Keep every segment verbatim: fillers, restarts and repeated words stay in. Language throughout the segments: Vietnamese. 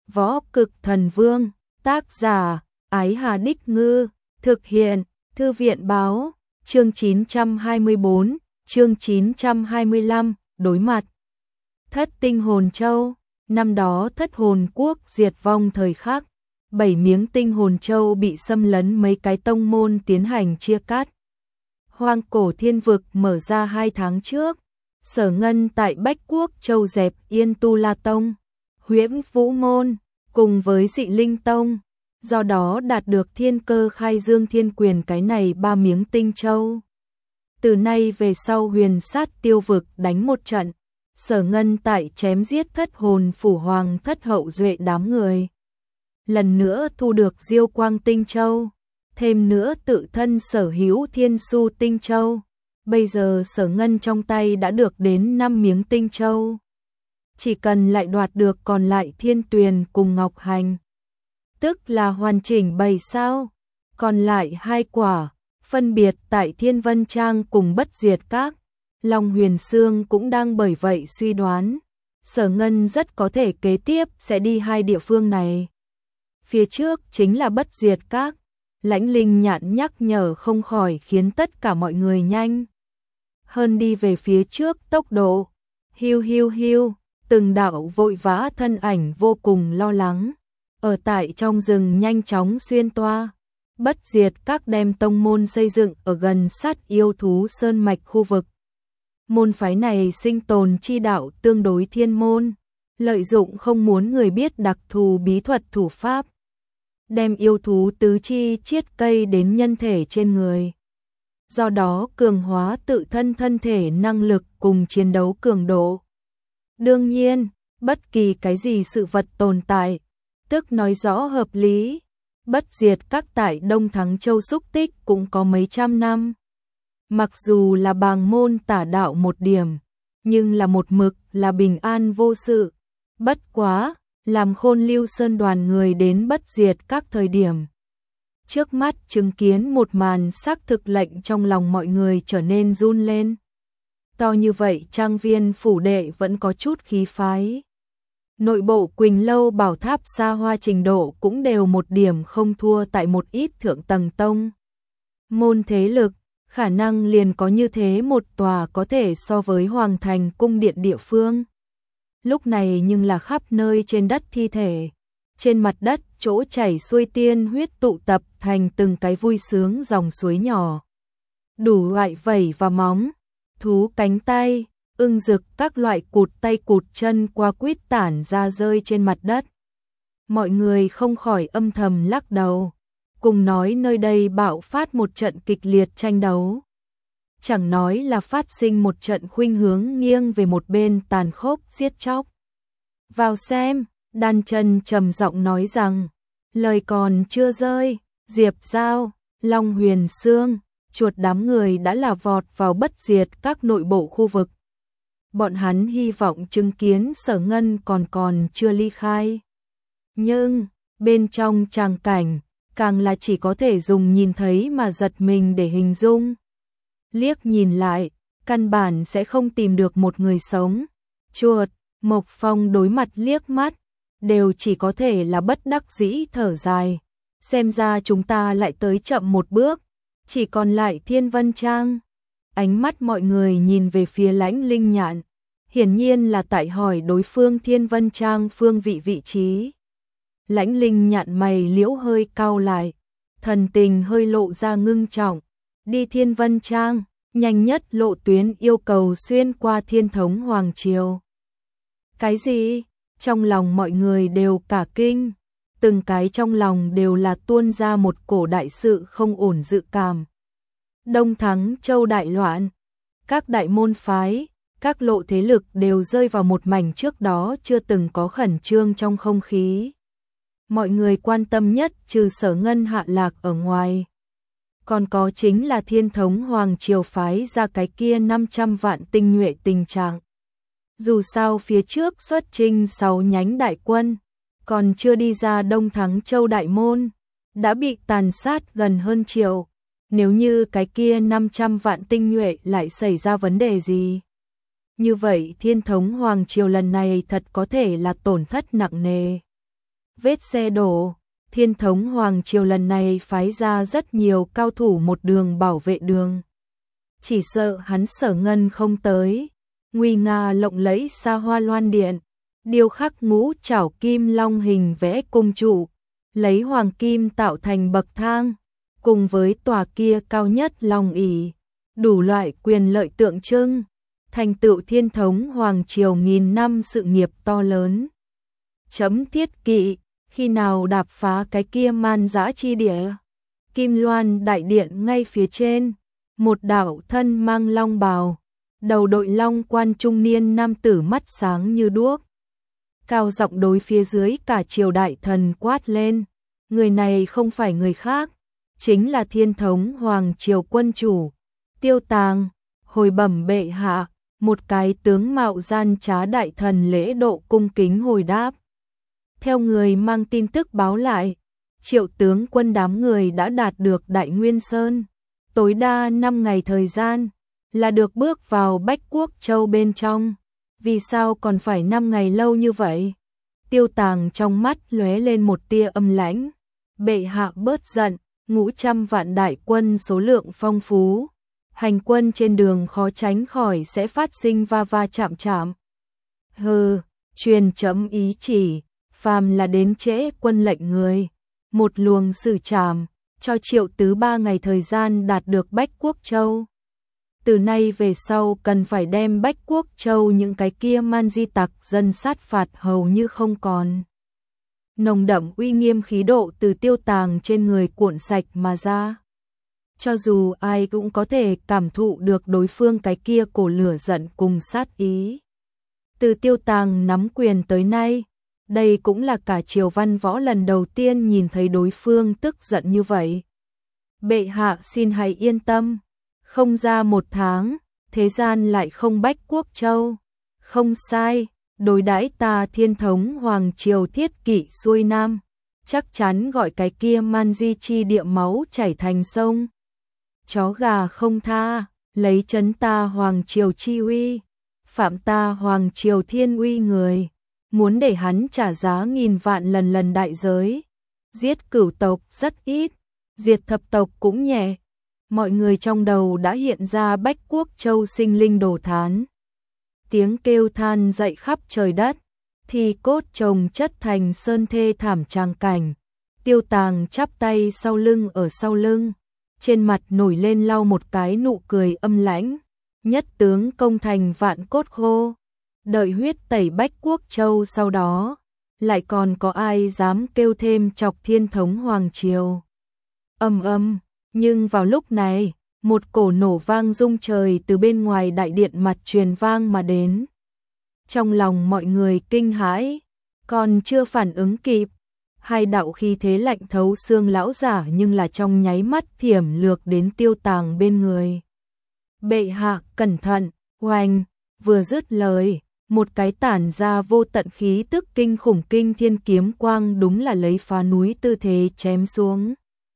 Võ Cực Thần Vương, tác giả, Ái Hà Đích Ngư, thực hiện, Thư viện Báo, chương chín trăm hai mươi tư, chương chín trăm hai mươi lăm, đối mặt. Thất tinh hồn châu, năm đó thất hồn quốc diệt vong thời khắc, bảy miếng tinh hồn châu bị xâm lấn mấy cái tông môn tiến hành chia cắt. Hoang cổ thiên vực mở ra hai tháng trước, Sở Ngân tại Bách Quốc Châu dẹp Yên Tu La Tông, Huyễn Vũ Môn, cùng với Dị Linh Tông, do đó đạt được thiên cơ khai dương thiên quyền cái này ba miếng tinh châu. Từ nay về sau huyền sát tiêu vực đánh một trận, Sở Ngân tại chém giết thất hồn phủ hoàng thất hậu duệ đám người. Lần nữa thu được diêu quang tinh châu, thêm nữa tự thân sở hữu thiên su tinh châu. Bây giờ Sở Ngân trong tay đã được đến năm miếng tinh châu. Chỉ cần lại đoạt được còn lại thiên tuyền cùng ngọc hành, tức là hoàn chỉnh bảy sao. Còn lại hai quả, phân biệt tại Thiên Vân Trang cùng Bất Diệt Các. Long Huyền Sương cũng đang bởi vậy suy đoán, Sở Ngân rất có thể kế tiếp sẽ đi hai địa phương này. Phía trước chính là Bất Diệt Các. Lãnh Linh Nhạn nhắc nhở không khỏi khiến tất cả mọi người nhanh hơn đi về phía trước tốc độ. Hiu hiu hiu, từng đạo vội vã thân ảnh vô cùng lo lắng, ở tại trong rừng nhanh chóng xuyên toa. Bất Diệt Các đem tông môn xây dựng ở gần sát yêu thú sơn mạch khu vực. Môn phái này sinh tồn chi đạo tương đối thiên môn, lợi dụng không muốn người biết đặc thù bí thuật thủ pháp, đem yêu thú tứ chi chiết cây đến nhân thể trên người. Do đó cường hóa tự thân thân thể năng lực cùng chiến đấu cường độ. Đương nhiên, bất kỳ cái gì sự vật tồn tại, tức nói rõ hợp lý. Bất Diệt Các tại Đông Thắng Châu xúc tích cũng có mấy trăm năm. Mặc dù là bàng môn tả đạo một điểm, nhưng là một mực là bình an vô sự. Bất quá, làm Khôn Lưu Sơn đoàn người đến Bất Diệt Các thời điểm, trước mắt chứng kiến một màn xác thực lệnh trong lòng mọi người trở nên run lên. To như vậy trang viên phủ đệ vẫn có chút khí phái. Nội bộ Quỳnh Lâu Bảo Tháp xa hoa trình độ cũng đều một điểm không thua tại một ít thượng tầng tông môn thế lực, khả năng liền có như thế một tòa có thể so với Hoàng Thành cung điện địa phương. Lúc này nhưng là khắp nơi trên đất thi thể, trên mặt đất chỗ chảy xuôi tiên huyết tụ tập thành từng cái vui sướng dòng suối nhỏ. Đủ loại vảy và móng, thú cánh tay, ưng rực các loại cụt tay cụt chân qua quýt tản ra rơi trên mặt đất. Mọi người không khỏi âm thầm lắc đầu, cùng nói nơi đây bạo phát một trận kịch liệt tranh đấu. Chẳng nói là phát sinh một trận khuynh hướng nghiêng về một bên tàn khốc giết chóc. Vào xem, Đan Chân trầm giọng nói rằng, lời còn chưa rơi, Diệp Giao, Long Huyền Sương, chuột đám người đã là vọt vào Bất Diệt Các nội bộ khu vực. Bọn hắn hy vọng chứng kiến Sở Ngân còn còn chưa ly khai. Nhưng, bên trong tràng cảnh, càng là chỉ có thể dùng nhìn thấy mà giật mình để hình dung. Liếc nhìn lại, căn bản sẽ không tìm được một người sống. Chuột, Mộc Phong đối mặt liếc mắt, đều chỉ có thể là bất đắc dĩ thở dài. Xem ra chúng ta lại tới chậm một bước, chỉ còn lại Thiên Vân Trang. Ánh mắt mọi người nhìn về phía Lãnh Linh Nhạn, hiển nhiên là tại hỏi đối phương Thiên Vân Trang phương vị vị trí. Lãnh Linh Nhạn mày liễu hơi cau lại, thần tình hơi lộ ra ngưng trọng. Đi Thiên Vân Trang, nhanh nhất lộ tuyến yêu cầu xuyên qua Thiên Thống Hoàng Triều. Cái gì? Trong lòng mọi người đều cả kinh, từng cái trong lòng đều là tuôn ra một cổ đại sự không ổn dự cảm. Đông Thắng Châu đại loạn, các đại môn phái, các lộ thế lực đều rơi vào một mảnh trước đó chưa từng có khẩn trương trong không khí. Mọi người quan tâm nhất trừ Sở Ngân hạ lạc ở ngoài, còn có chính là Thiên Thống Hoàng Triều phái ra cái kia năm trăm vạn tinh nhuệ tình trạng. Dù sao phía trước xuất chinh sáu nhánh đại quân, còn chưa đi ra Đông Thắng Châu đại môn, đã bị tàn sát gần hơn triệu. Nếu như cái kia năm trăm vạn tinh nhuệ lại xảy ra vấn đề gì, như vậy Thiên Thống Hoàng Triều lần này thật có thể là tổn thất nặng nề. vết xe đổ. Thiên thống Hoàng Triều lần này phái ra rất nhiều cao thủ một đường bảo vệ đường. Chỉ sợ hắn Sở Ngân không tới. Nguy nga lộng lẫy xa hoa loan điện, điêu khắc ngũ trảo kim long hình vẽ cung trụ, lấy hoàng kim tạo thành bậc thang, cùng với tòa kia cao nhất long ỷ, đủ loại quyền lợi tượng trưng, thành tựu thiên thống Hoàng Triều nghìn năm sự nghiệp to lớn. Chấm thiết kỵ, khi nào đạp phá cái kia man dã chi địa? Kim Loan đại điện ngay phía trên, một đạo thân mang long bào, đầu đội long quan trung niên nam tử mắt sáng như đuốc. Cao giọng đối phía dưới cả triều đại thần quát lên, người này không phải người khác, chính là thiên thống Hoàng Triều quân chủ, Tiêu Tàng. Hồi bẩm bệ hạ, một cái tướng mạo gian trá đại thần lễ độ cung kính hồi đáp. Theo người mang tin tức báo lại, Triệu tướng quân đám người đã đạt được Đại Nguyên Sơn, tối đa năm ngày thời gian, là được bước vào Bách Quốc Châu bên trong. Vì sao còn phải năm ngày lâu như vậy? Tiêu Tàng trong mắt lóe lên một tia âm lãnh. Bệ hạ bớt giận, ngũ trăm vạn đại quân số lượng phong phú. Hành quân trên đường khó tránh khỏi sẽ phát sinh va va chạm chạm. Hừ, truyền chấm ý chỉ, phàm là đến trễ quân lệnh người. Một luồng xử trảm, cho Triệu tứ ba ngày thời gian đạt được Bách Quốc Châu. Từ nay về sau cần phải đem Bách Quốc Châu những cái kia man di tặc dân sát phạt hầu như không còn. Nồng đậm uy nghiêm khí độ từ Tiêu Tàng trên người cuộn sạch mà ra. Cho dù ai cũng có thể cảm thụ được đối phương cái kia cổ lửa giận cùng sát ý. Từ Tiêu Tàng nắm quyền tới nay, đây cũng là cả triều văn võ lần đầu tiên nhìn thấy đối phương tức giận như vậy. Bệ hạ xin hãy yên tâm. Không ra một tháng, thế gian lại không Bách Quốc Châu. Không sai, đối đãi ta thiên thống Hoàng Triều thiết kỵ xuôi nam, chắc chắn gọi cái kia man di chi địa máu chảy thành sông. Chó gà không tha, lấy chấn ta Hoàng Triều chi uy, phạm ta Hoàng Triều thiên uy người, muốn để hắn trả giá nghìn vạn lần lần đại giới. Giết cửu tộc rất ít, diệt thập tộc cũng nhẹ. Mọi người trong đầu đã hiện ra Bách Quốc Châu sinh linh đồ thán. Tiếng kêu than dậy khắp trời đất, thì cốt chồng chất thành sơn thê thảm tràng cảnh. Tiêu Tàng chắp tay sau lưng ở sau lưng, trên mặt nổi lên lau một cái nụ cười âm lãnh. Nhất tướng công thành vạn cốt khô, đợi huyết tẩy Bách Quốc Châu sau đó, lại còn có ai dám kêu thêm chọc thiên thống Hoàng Triều. Âm âm. Nhưng vào lúc này, một cổ nổ vang rung trời từ bên ngoài đại điện mặt truyền vang mà đến. Trong lòng mọi người kinh hãi, còn chưa phản ứng kịp, hai đạo khí thế lạnh thấu xương lão giả nhưng là trong nháy mắt thiểm lược đến Tiêu Tàng bên người. Bệ hạ cẩn thận, oanh, vừa dứt lời, một cái tản ra vô tận khí tức kinh khủng kinh thiên kiếm quang đúng là lấy phá núi tư thế chém xuống.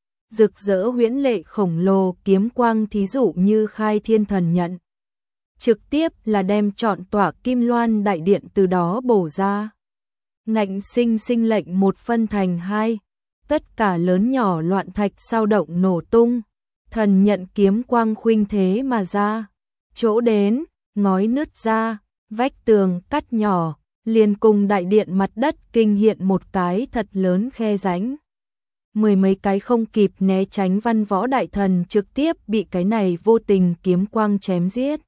Rực rỡ huyễn lệ khổng lồ kiếm quang thí dụ như khai thiên thần nhận. Trực tiếp là đem trọn tỏa Kim Loan đại điện từ đó bổ ra. Ngạnh sinh sinh lệnh một phân thành hai, tất cả lớn nhỏ loạn thạch sao động nổ tung. Thần nhận kiếm quang khuynh thế mà ra. Chỗ đến, ngói nứt ra, vách tường cắt nhỏ, liền cùng đại điện mặt đất kinh hiện một cái thật lớn khe rãnh. Mười mấy cái không kịp né tránh văn võ đại thần trực tiếp bị cái này vô tình kiếm quang chém giết.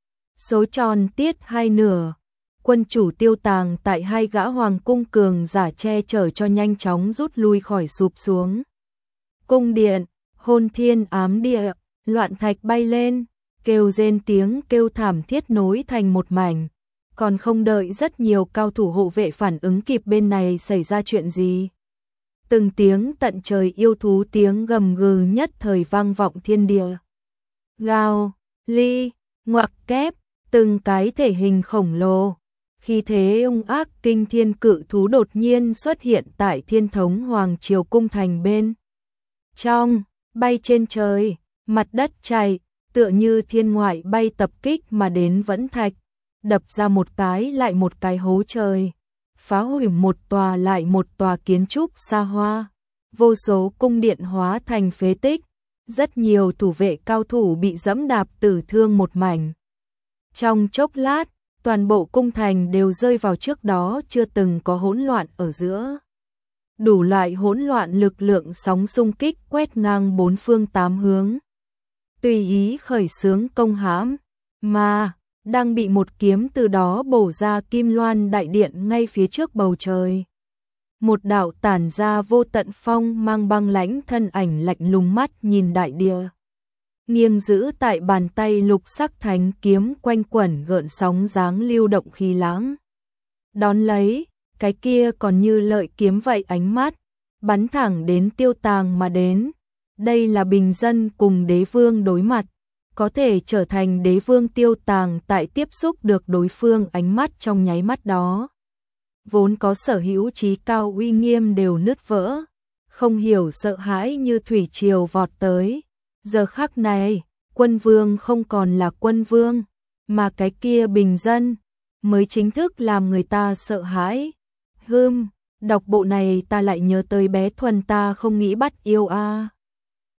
Số tròn tiết hai nửa, quân chủ Tiêu Tàng tại hai gã hoàng cung cường giả che chở cho nhanh chóng rút lui khỏi sụp xuống. Cung điện, hôn thiên ám địa, loạn thạch bay lên, kêu rên tiếng kêu thảm thiết nối thành một mảnh. Còn không đợi rất nhiều cao thủ hộ vệ phản ứng kịp bên này xảy ra chuyện gì. Từng tiếng tận trời yêu thú tiếng gầm gừ nhất thời vang vọng thiên địa. Gào, ly, ngoặc kép, từng cái thể hình khổng lồ. Khi thế ung ác kinh thiên cự thú đột nhiên xuất hiện tại thiên thống Hoàng Triều cung thành bên. Trong, bay trên trời, mặt đất chảy, tựa như thiên ngoại bay tập kích mà đến vẫn thạch, đập ra một cái lại một cái hố trời. phá hủy một tòa lại một tòa kiến trúc xa hoa, vô số cung điện hóa thành phế tích, rất nhiều thủ vệ cao thủ bị dẫm đạp tử thương một mảnh. Trong chốc lát, toàn bộ cung thành đều rơi vào trước đó chưa từng có hỗn loạn ở giữa. Đủ loại hỗn loạn lực lượng sóng xung kích quét ngang bốn phương tám hướng. Tùy ý khởi xướng công hãm, mà đang bị một kiếm từ đó bổ ra Kim Loan đại điện ngay phía trước bầu trời. Một đạo tản ra vô tận phong mang băng lãnh thân ảnh lạnh lùng mắt nhìn đại địa. Nghiêng giữ tại bàn tay lục sắc thánh kiếm quanh quẩn gợn sóng dáng lưu động khí lãng. Đón lấy, cái kia còn như lợi kiếm vậy ánh mắt, bắn thẳng đến Tiêu Tàng mà đến. Đây là bình dân cùng đế vương đối mặt, có thể trở thành đế vương Tiêu Tàng tại tiếp xúc được đối phương ánh mắt trong nháy mắt đó. Vốn có sở hữu trí cao uy nghiêm đều nứt vỡ, không hiểu sợ hãi như thủy triều vọt tới. Giờ khắc này, quân vương không còn là quân vương, mà cái kia bình dân mới chính thức làm người ta sợ hãi. Hừm, đọc bộ này ta lại nhớ tới bé Thuần ta không nghĩ bắt yêu a. À.